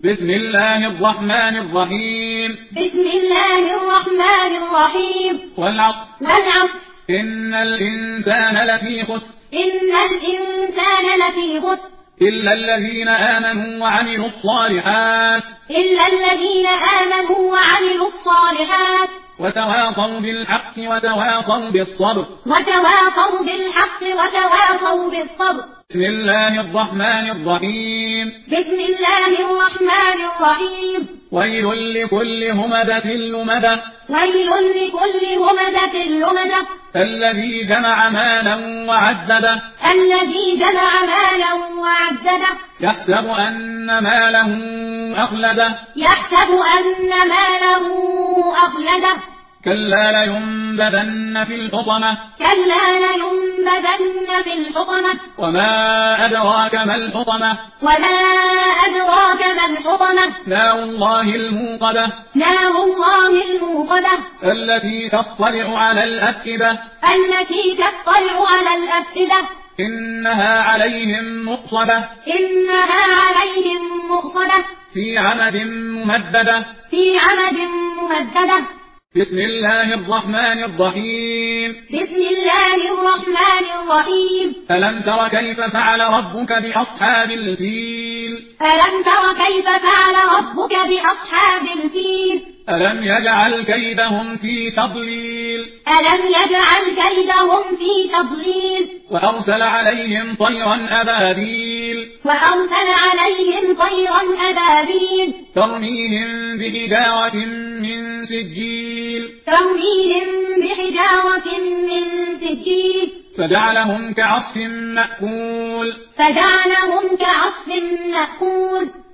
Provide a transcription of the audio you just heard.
بسم الله الرحمن الرحيم. بسم الله الرحمن الرحيم. والعصر. إن الإنسان لفي خسر. إن الإنسان لفي خسر. إلا الذين آمنوا وعملوا الصالحات. إلا الذين آمنوا وعملوا الصالحات. وتواصوا بالحق وتواصوا بالصبر. وتواصوا بالحق وتواصوا بالصبر. بسم الله الرحمن الرحيم. بسم الله الرحمن الرحيم. ويل لكل همزة لمزة. ويل لكل همزة لمزة. الذي جمع مالا وعدده. الذي جمع مالا وعدده. يحسب أن ماله أخلده. يحسب أن ماله أخلده. كلا لينبذن في الحطمة. كلا لينبذن في الحطمة. وما أدراك ما الحطمة. وما أدراك ما الحطمة. نار الله الموقدة. نار الله الموقدة. التي تطلع على الأفئدة. التي تطلع على الأفئدة. إنها عليهم مؤصدة. إنها عليهم مؤصدة. في عمد ممددة. في عمد ممددة. بسم الله الرحمن الرحيم. بسم الله الرحمن الرحيم. ألم تر كيف فعل ربك بأصحاب الفيل. ألم تر كيف فعل ربك بأصحاب الفيل. ألم يجعل كيدهم في تضليل. ألم يجعل كيدهم في تضليل. وأرسل عليهم طيرا أبابيل. وأرسل عليهم طيرا أبابيل. ترميهم بحجارة من سجيل. ترميهم بحجارة من سجيل. فجعلهم كعصف مأكول. فجعلهم كعصف مأكول.